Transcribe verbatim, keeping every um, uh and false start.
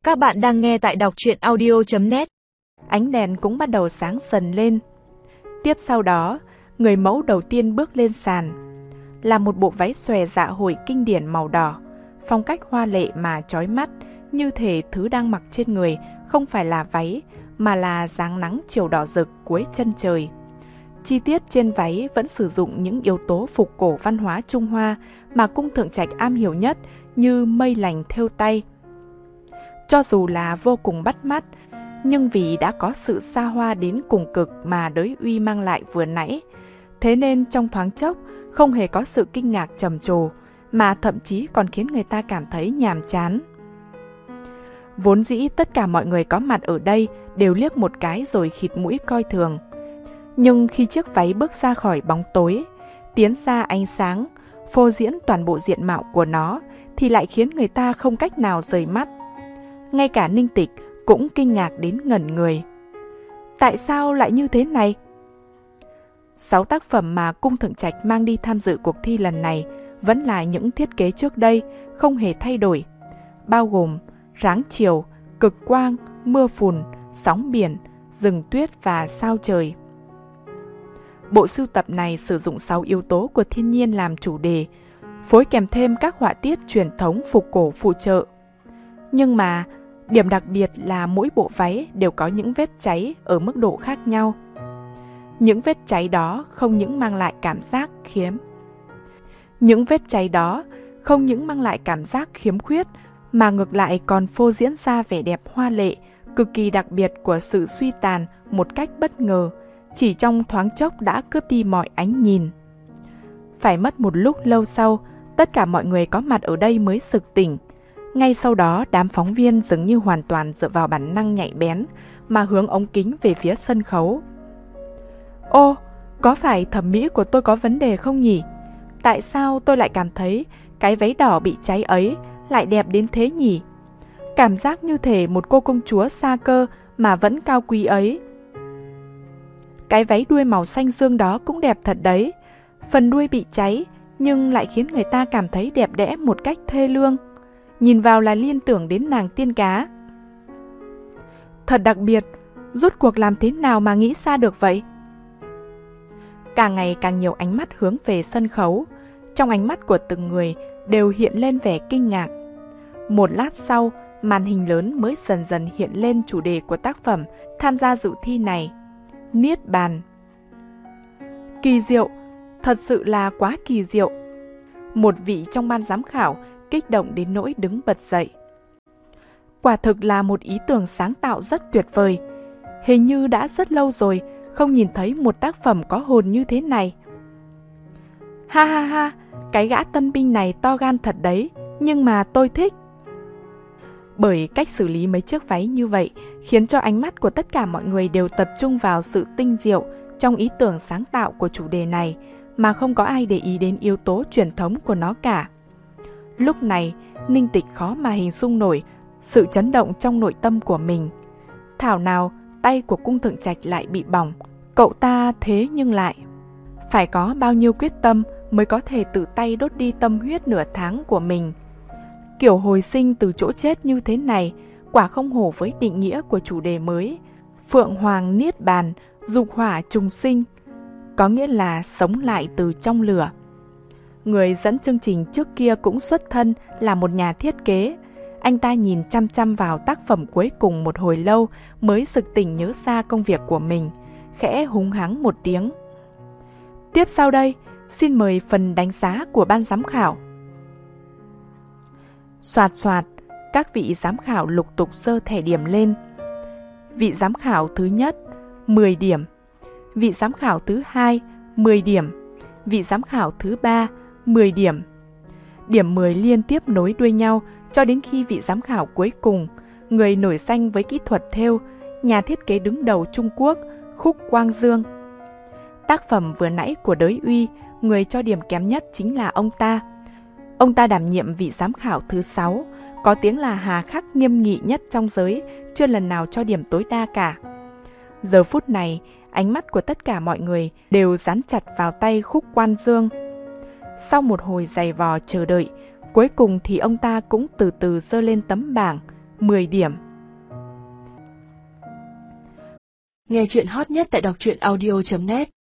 Các bạn đang nghe tại đọc truyện audio chấm net. Ánh đèn cũng bắt đầu sáng dần lên. Tiếp sau đó, người mẫu đầu tiên bước lên sàn là một bộ váy xòe dạ hội kinh điển màu đỏ, phong cách hoa lệ mà chói mắt, như thể thứ đang mặc trên người không phải là váy mà là dáng nắng chiều đỏ rực cuối chân trời. Chi tiết trên váy vẫn sử dụng những yếu tố phục cổ văn hóa Trung Hoa mà cung thượng trạch am hiểu nhất, như mây lành thêu tay. Cho dù là vô cùng bắt mắt, nhưng vì đã có sự xa hoa đến cùng cực mà đới uy mang lại vừa nãy, thế nên trong thoáng chốc không hề có sự kinh ngạc trầm trồ, mà thậm chí còn khiến người ta cảm thấy nhàm chán. Vốn dĩ tất cả mọi người có mặt ở đây đều liếc một cái rồi khịt mũi coi thường. Nhưng khi chiếc váy bước ra khỏi bóng tối, tiến ra ánh sáng, phô diễn toàn bộ diện mạo của nó, thì lại khiến người ta không cách nào rời mắt. Ngay cả Ninh Tịch cũng kinh ngạc đến ngẩn người. Tại sao lại như thế này? Sáu tác phẩm mà cung thượng trạch mang đi tham dự cuộc thi lần này vẫn là những thiết kế trước đây, không hề thay đổi, bao gồm ráng chiều, cực quang, mưa phùn, sóng biển, rừng tuyết và sao trời. Bộ sưu tập này sử dụng sáu yếu tố của thiên nhiên làm chủ đề, phối kèm thêm các họa tiết truyền thống phục cổ phụ trợ. Nhưng mà, điểm đặc biệt là mỗi bộ váy đều có những vết cháy ở mức độ khác nhau. Những vết cháy đó không những mang lại cảm giác khiếm. Những vết cháy đó không những mang lại cảm giác khiếm khuyết, mà ngược lại còn phô diễn ra vẻ đẹp hoa lệ, cực kỳ đặc biệt của sự suy tàn một cách bất ngờ, chỉ trong thoáng chốc đã cướp đi mọi ánh nhìn. Phải mất một lúc lâu sau, tất cả mọi người có mặt ở đây mới sực tỉnh. Ngay sau đó, đám phóng viên dường như hoàn toàn dựa vào bản năng nhạy bén mà hướng ống kính về phía sân khấu. Ô, có phải thẩm mỹ của tôi có vấn đề không nhỉ? Tại sao tôi lại cảm thấy cái váy đỏ bị cháy ấy lại đẹp đến thế nhỉ? Cảm giác như thể một cô công chúa xa cơ mà vẫn cao quý ấy. Cái váy đuôi màu xanh dương đó cũng đẹp thật đấy. Phần đuôi bị cháy nhưng lại khiến người ta cảm thấy đẹp đẽ một cách thê lương. Nhìn vào là liên tưởng đến nàng tiên cá. Thật đặc biệt, rốt cuộc làm thế nào mà nghĩ ra được vậy? Càng ngày càng nhiều ánh mắt hướng về sân khấu. Trong ánh mắt của từng người đều hiện lên vẻ kinh ngạc. Một lát sau, màn hình lớn mới dần dần hiện lên chủ đề của tác phẩm tham gia dự thi này: Niết Bàn. Kỳ diệu, thật sự là quá kỳ diệu. Một vị trong ban giám khảo kích động đến nỗi đứng bật dậy. Quả thực là một ý tưởng sáng tạo rất tuyệt vời. Hình như đã rất lâu rồi không nhìn thấy một tác phẩm có hồn như thế này. Ha ha ha, cái gã tân binh này to gan thật đấy, nhưng mà tôi thích. Bởi cách xử lý mấy chiếc váy như vậy khiến cho ánh mắt của tất cả mọi người đều tập trung vào sự tinh diệu trong ý tưởng sáng tạo của chủ đề này, mà không có ai để ý đến yếu tố truyền thống của nó cả. Lúc này, Ninh Tịch khó mà hình dung nổi sự chấn động trong nội tâm của mình. Thảo nào tay của cung thượng trạch lại bị bỏng, cậu ta thế nhưng lại. Phải có bao nhiêu quyết tâm mới có thể tự tay đốt đi tâm huyết nửa tháng của mình. Kiểu hồi sinh từ chỗ chết như thế này, quả không hổ với định nghĩa của chủ đề mới, Phượng Hoàng Niết Bàn, dục hỏa trùng sinh, có nghĩa là sống lại từ trong lửa. Người dẫn chương trình trước kia cũng xuất thân là một nhà thiết kế. Anh ta nhìn chăm chăm vào tác phẩm cuối cùng một hồi lâu mới sực tỉnh nhớ ra công việc của mình, khẽ húng hắng một tiếng. Tiếp sau đây, xin mời phần đánh giá của ban giám khảo. Soạt soạt, các vị giám khảo lục tục giơ thẻ điểm lên. Vị giám khảo thứ nhất, mười điểm. Vị giám khảo thứ hai, mười điểm. Vị giám khảo thứ ba, mười điểm. Điểm mười liên tiếp nối đuôi nhau cho đến khi vị giám khảo cuối cùng, người nổi danh với kỹ thuật thêu, nhà thiết kế đứng đầu Trung Quốc, Khúc Quang Dương. Tác phẩm vừa nãy của Đới Uy, người cho điểm kém nhất chính là ông ta. Ông ta đảm nhiệm vị giám khảo thứ sáu, có tiếng là hà khắc nghiêm nghị nhất trong giới, chưa lần nào cho điểm tối đa cả. Giờ phút này, ánh mắt của tất cả mọi người đều dán chặt vào tay Khúc Quang Dương. Sau một hồi giày vò chờ đợi, cuối cùng thì ông ta cũng từ từ giơ lên tấm bảng, mười điểm. Nghe chuyện hot nhất tại đọc truyện audio chấm net.